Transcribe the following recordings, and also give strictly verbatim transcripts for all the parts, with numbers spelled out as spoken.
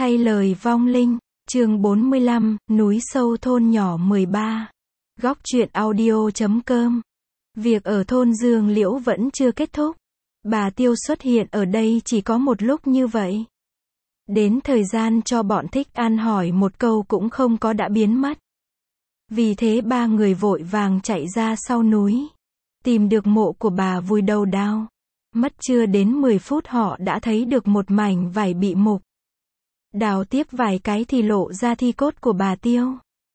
Thay lời vong linh, chương bốn mươi lăm, núi sâu thôn nhỏ mười ba. Góc truyện audio chấm com. Việc ở thôn Dương Liễu vẫn chưa kết thúc. Bà Tiêu xuất hiện ở đây chỉ có một lúc như vậy. Đến thời gian cho bọn Thích An hỏi một câu cũng không có đã biến mất. Vì thế ba người vội vàng chạy ra sau núi. Tìm được mộ của bà vùi đầu đao. Mất chưa đến mười phút họ đã thấy được một mảnh vải bị mục. Đào tiếp vài cái thì lộ ra thi cốt của bà Tiêu.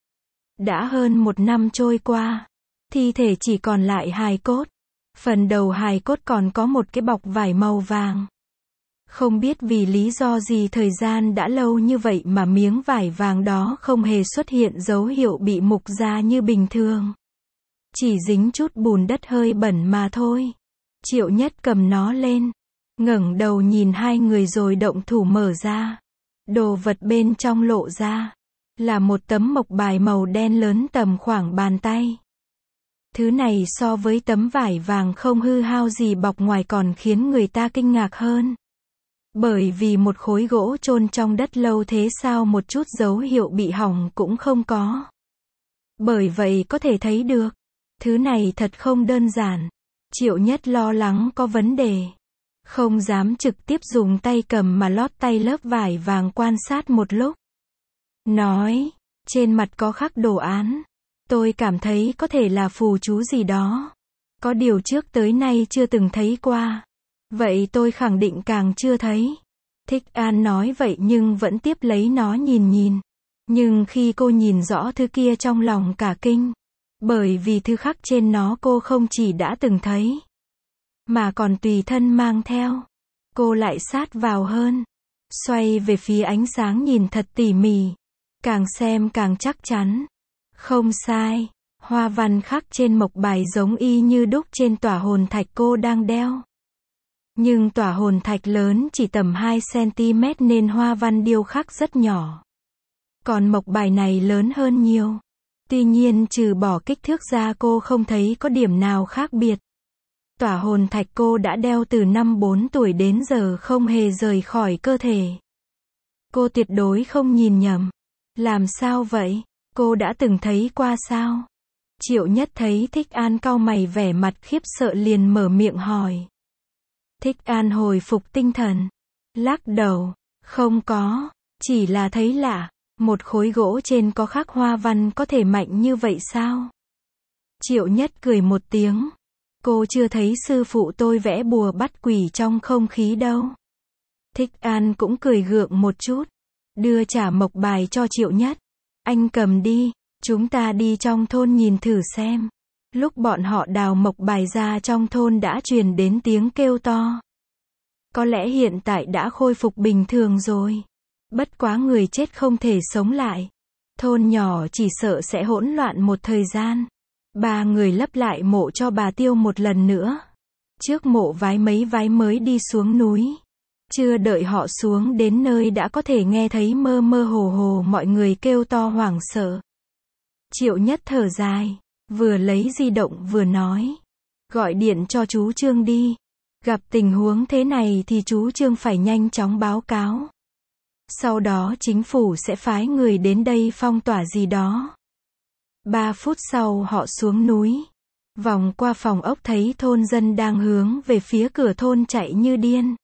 Đã hơn một năm trôi qua, thi thể chỉ còn lại hài cốt. Phần đầu hài cốt còn có một cái bọc vải màu vàng. Không biết vì lý do gì thời gian đã lâu như vậy mà miếng vải vàng đó không hề xuất hiện dấu hiệu bị mục ra như bình thường. Chỉ dính chút bùn đất hơi bẩn mà thôi. Triệu Nhất cầm nó lên, ngẩng đầu nhìn hai người rồi động thủ mở ra. Đồ vật bên trong lộ ra là một tấm mộc bài màu đen lớn tầm khoảng bàn tay. Thứ này so với tấm vải vàng không hư hao gì bọc ngoài còn khiến người ta kinh ngạc hơn. Bởi vì một khối gỗ chôn trong đất lâu thế sao một chút dấu hiệu bị hỏng cũng không có. Bởi vậy có thể thấy được, thứ này thật không đơn giản. Triệu Nhất lo lắng có vấn đề. Không dám trực tiếp dùng tay cầm mà lót tay lớp vải vàng quan sát một lúc. Nói, trên mặt có khắc đồ án. Tôi cảm thấy có thể là phù chú gì đó. Có điều trước tới nay chưa từng thấy qua. Vậy tôi khẳng định càng chưa thấy. Thích An nói vậy nhưng vẫn tiếp lấy nó nhìn nhìn. Nhưng khi cô nhìn rõ thứ kia trong lòng cả kinh. Bởi vì thứ khắc trên nó cô không chỉ đã từng thấy, mà còn tùy thân mang theo. Cô lại sát vào hơn. Xoay về phía ánh sáng nhìn thật tỉ mỉ. Càng xem càng chắc chắn. Không sai. Hoa văn khắc trên mộc bài giống y như đúc trên tỏa hồn thạch cô đang đeo. Nhưng tỏa hồn thạch lớn chỉ tầm hai xăng-ti-mét nên hoa văn điêu khắc rất nhỏ. Còn mộc bài này lớn hơn nhiều. Tuy nhiên trừ bỏ kích thước ra cô không thấy có điểm nào khác biệt. Tỏa hồn thạch cô đã đeo từ năm bốn tuổi đến giờ không hề rời khỏi cơ thể. Cô tuyệt đối không nhìn nhầm. Làm sao vậy? Cô đã từng thấy qua sao? Triệu Nhất thấy Thích An cau mày vẻ mặt khiếp sợ liền mở miệng hỏi. Thích An hồi phục tinh thần. Lắc đầu. Không có. Chỉ là thấy lạ. Một khối gỗ trên có khắc hoa văn có thể mạnh như vậy sao? Triệu Nhất cười một tiếng. Cô chưa thấy sư phụ tôi vẽ bùa bắt quỷ trong không khí đâu. Thích An cũng cười gượng một chút. Đưa trả mộc bài cho Triệu Nhất. Anh cầm đi, chúng ta đi trong thôn nhìn thử xem. Lúc bọn họ đào mộc bài ra trong thôn đã truyền đến tiếng kêu to. Có lẽ hiện tại đã khôi phục bình thường rồi. Bất quá người chết không thể sống lại. Thôn nhỏ chỉ sợ sẽ hỗn loạn một thời gian. Ba người lấp lại mộ cho bà Tiêu một lần nữa. Trước mộ vái mấy vái mới đi xuống núi. Chưa đợi họ xuống đến nơi đã có thể nghe thấy mơ mơ hồ hồ mọi người kêu to hoảng sợ. Triệu Nhất thở dài, vừa lấy di động vừa nói. Gọi điện cho chú Trương đi. Gặp tình huống thế này thì chú Trương phải nhanh chóng báo cáo. Sau đó chính phủ sẽ phái người đến đây phong tỏa gì đó. Ba phút sau họ xuống núi. Vòng qua phòng ốc thấy thôn dân đang hướng về phía cửa thôn chạy như điên.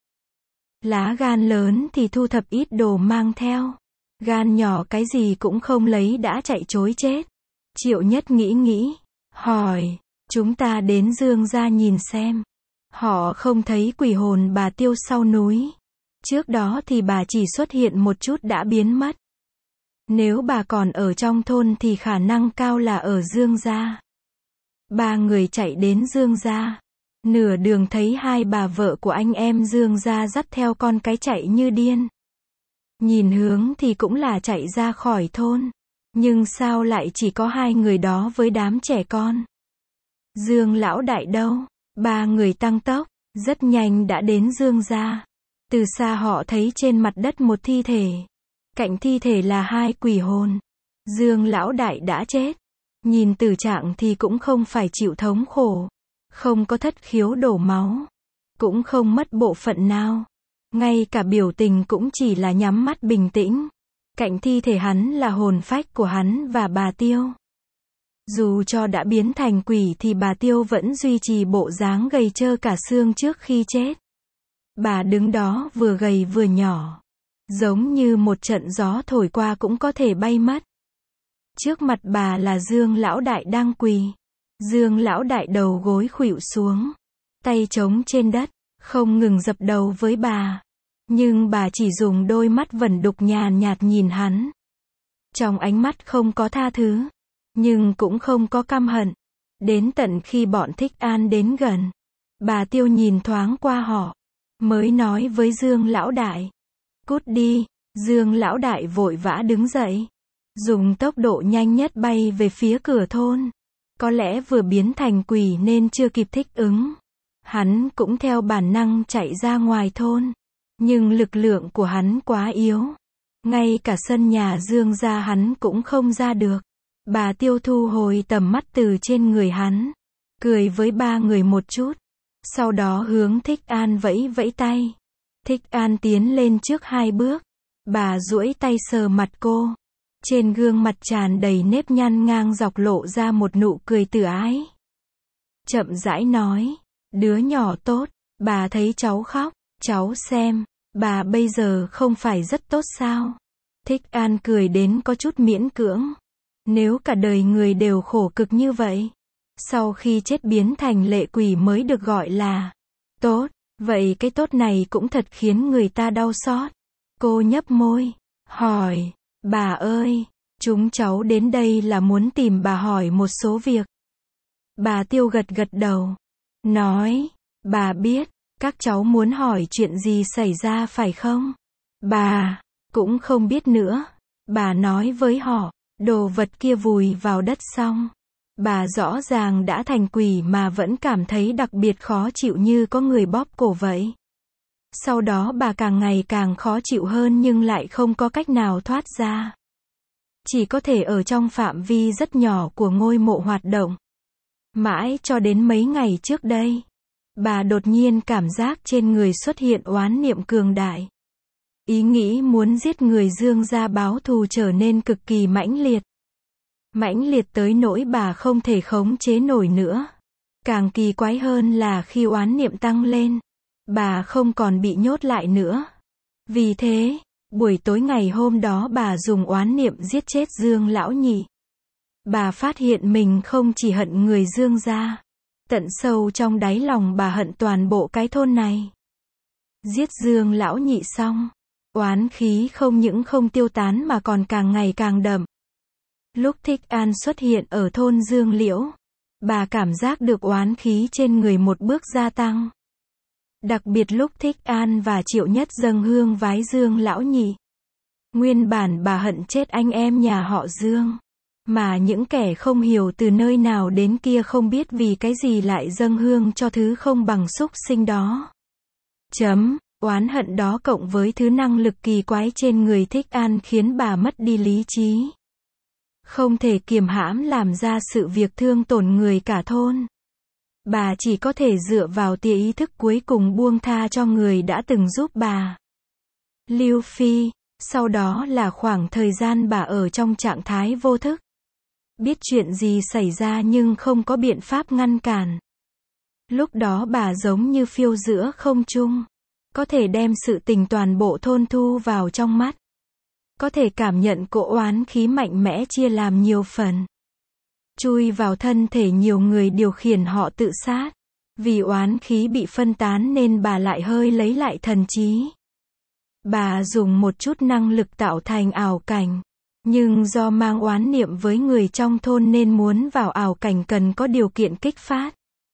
Lá gan lớn thì thu thập ít đồ mang theo. Gan nhỏ cái gì cũng không lấy đã chạy trối chết. Triệu Nhất nghĩ nghĩ. Hỏi. Chúng ta đến Dương gia nhìn xem. Họ không thấy quỷ hồn bà Tiêu sau núi. Trước đó thì bà chỉ xuất hiện một chút đã biến mất. Nếu bà còn ở trong thôn thì khả năng cao là ở Dương gia. Ba người chạy đến Dương gia. Nửa đường thấy hai bà vợ của anh em Dương gia dắt theo con cái chạy như điên. Nhìn hướng thì cũng là chạy ra khỏi thôn. Nhưng sao lại chỉ có hai người đó với đám trẻ con? Dương lão đại đâu? Ba người tăng tốc, rất nhanh đã đến Dương gia. Từ xa họ thấy trên mặt đất một thi thể. Cạnh thi thể là hai quỷ hồn. Dương lão đại đã chết. Nhìn tử trạng thì cũng không phải chịu thống khổ. Không có thất khiếu đổ máu. Cũng không mất bộ phận nào. ngay cả biểu tình cũng chỉ là nhắm mắt bình tĩnh. Cạnh thi thể hắn là hồn phách của hắn và bà Tiêu. Dù cho đã biến thành quỷ thì bà Tiêu vẫn duy trì bộ dáng gầy trơ cả xương trước khi chết. Bà đứng đó vừa gầy vừa nhỏ, giống như một trận gió thổi qua cũng có thể bay mất. Trước mặt bà là Dương Lão Đại đang quỳ. Dương Lão Đại đầu gối khuỵu xuống, tay trống trên đất, không ngừng dập đầu với bà. Nhưng bà chỉ dùng đôi mắt vẩn đục nhàn nhạt nhìn hắn. Trong ánh mắt không có tha thứ, nhưng cũng không có căm hận. Đến tận khi bọn Thích An đến gần, bà Tiêu nhìn thoáng qua họ, mới nói với Dương Lão Đại. Cút đi. Dương Lão Đại vội vã đứng dậy, dùng tốc độ nhanh nhất bay về phía cửa thôn. Có lẽ vừa biến thành quỷ nên chưa kịp thích ứng. Hắn cũng theo bản năng chạy ra ngoài thôn. Nhưng lực lượng của hắn quá yếu. Ngay cả sân nhà Dương gia hắn cũng không ra được. Bà Tiêu thu hồi tầm mắt từ trên người hắn, cười với ba người một chút. Sau đó hướng Thích An vẫy vẫy tay. Thích An tiến lên trước hai bước. Bà duỗi tay sờ mặt cô. Trên gương mặt tràn đầy nếp nhăn ngang dọc lộ ra một nụ cười từ ái. Chậm rãi nói, đứa nhỏ tốt, bà thấy cháu khóc, cháu xem, bà bây giờ không phải rất tốt sao? Thích An cười đến có chút miễn cưỡng. Nếu cả đời người đều khổ cực như vậy, sau khi chết biến thành lệ quỷ mới được gọi là tốt, vậy cái tốt này cũng thật khiến người ta đau xót. Cô nhấp môi, hỏi, bà ơi, chúng cháu đến đây là muốn tìm bà hỏi một số việc. Bà Tiêu gật gật đầu, nói, bà biết, các cháu muốn hỏi chuyện gì xảy ra phải không? Bà, cũng không biết nữa. Bà nói với họ, đồ vật kia vùi vào đất xong. Bà rõ ràng đã thành quỷ mà vẫn cảm thấy đặc biệt khó chịu như có người bóp cổ vậy. Sau đó bà càng ngày càng khó chịu hơn nhưng lại không có cách nào thoát ra. Chỉ có thể ở trong phạm vi rất nhỏ của ngôi mộ hoạt động. Mãi cho đến mấy ngày trước đây, bà đột nhiên cảm giác trên người xuất hiện oán niệm cường đại. Ý nghĩ muốn giết người Dương gia báo thù trở nên cực kỳ mãnh liệt. Mãnh liệt tới nỗi bà không thể khống chế nổi nữa. Càng kỳ quái hơn là khi oán niệm tăng lên, bà không còn bị nhốt lại nữa. Vì thế, buổi tối ngày hôm đó bà dùng oán niệm giết chết Dương Lão Nhị. Bà phát hiện mình không chỉ hận người Dương gia, tận sâu trong đáy lòng bà hận toàn bộ cái thôn này. Giết Dương Lão Nhị xong, oán khí không những không tiêu tán mà còn càng ngày càng đậm. Lúc Thích An xuất hiện ở thôn Dương Liễu, bà cảm giác được oán khí trên người một bước gia tăng. Đặc biệt lúc Thích An và Triệu Nhất dâng hương vái Dương Lão Nhị. Nguyên bản bà hận chết anh em nhà họ Dương. Mà những kẻ không hiểu từ nơi nào đến kia không biết vì cái gì lại dâng hương cho thứ không bằng súc sinh đó. Chấm, oán hận đó cộng với thứ năng lực kỳ quái trên người Thích An khiến bà mất đi lý trí. Không thể kiềm hãm làm ra sự việc thương tổn người cả thôn. Bà chỉ có thể dựa vào tia ý thức cuối cùng buông tha cho người đã từng giúp bà. Lưu Phi, sau đó là khoảng thời gian bà ở trong trạng thái vô thức. Biết chuyện gì xảy ra nhưng không có biện pháp ngăn cản. Lúc đó bà giống như phiêu giữa không trung. Có thể đem sự tình toàn bộ thôn thu vào trong mắt. Có thể cảm nhận cỗ oán khí mạnh mẽ chia làm nhiều phần. Chui vào thân thể nhiều người điều khiển họ tự sát. Vì oán khí bị phân tán nên bà lại hơi lấy lại thần trí. Bà dùng một chút năng lực tạo thành ảo cảnh. Nhưng do mang oán niệm với người trong thôn nên muốn vào ảo cảnh cần có điều kiện kích phát.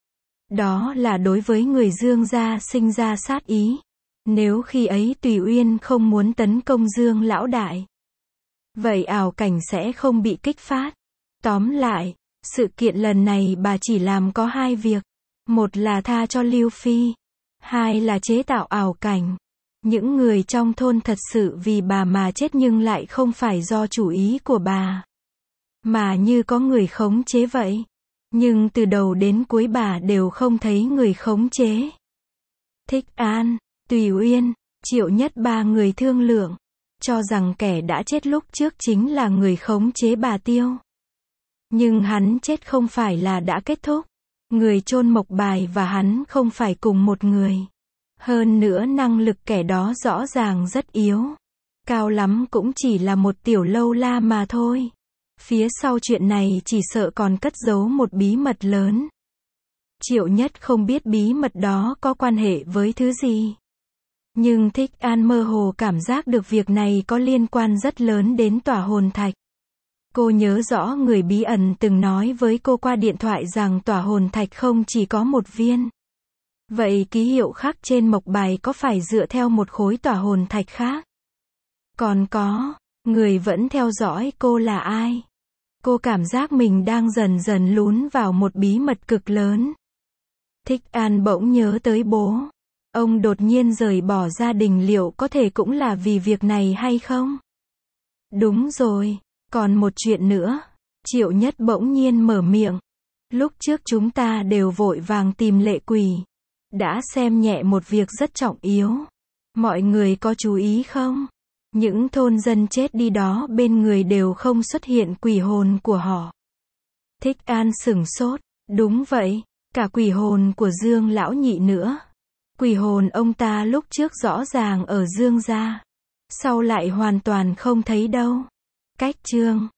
Đó là đối với người Dương gia sinh ra sát ý. Nếu khi ấy Tùy Uyên không muốn tấn công Dương Lão Đại, vậy ảo cảnh sẽ không bị kích phát. Tóm lại, sự kiện lần này bà chỉ làm có hai việc. Một là tha cho Lưu Phi. Hai là chế tạo ảo cảnh. Những người trong thôn thật sự vì bà mà chết nhưng lại không phải do chủ ý của bà. Mà như có người khống chế vậy. Nhưng từ đầu đến cuối bà đều không thấy người khống chế. Thích An, Tùy Uyên, Triệu Nhất ba người thương lượng, cho rằng kẻ đã chết lúc trước chính là người khống chế bà Tiêu. Nhưng hắn chết không phải là đã kết thúc. Người chôn mộc bài và hắn không phải cùng một người. Hơn nữa năng lực kẻ đó rõ ràng rất yếu. Cao lắm cũng chỉ là một tiểu lâu la mà thôi. Phía sau chuyện này chỉ sợ còn cất giấu một bí mật lớn. Triệu Nhất không biết bí mật đó có quan hệ với thứ gì. Nhưng Thích An mơ hồ cảm giác được việc này có liên quan rất lớn đến tỏa hồn thạch. Cô nhớ rõ người bí ẩn từng nói với cô qua điện thoại rằng tỏa hồn thạch không chỉ có một viên. Vậy ký hiệu khác trên mộc bài có phải dựa theo một khối tỏa hồn thạch khác? Còn có, người vẫn theo dõi cô là ai? Cô cảm giác mình đang dần dần lún vào một bí mật cực lớn. Thích An bỗng nhớ tới bố. Ông đột nhiên rời bỏ gia đình liệu có thể cũng là vì việc này hay không? Đúng rồi, còn một chuyện nữa. Triệu Nhất bỗng nhiên mở miệng. Lúc trước chúng ta đều vội vàng tìm lệ quỷ. Đã xem nhẹ một việc rất trọng yếu. Mọi người có chú ý không? Những thôn dân chết đi đó bên người đều không xuất hiện quỷ hồn của họ. Thích An sửng sốt. Đúng vậy, cả quỷ hồn của Dương lão nhị nữa. Quỷ hồn ông ta lúc trước rõ ràng ở Dương gia. Sau lại hoàn toàn không thấy đâu. Cách chương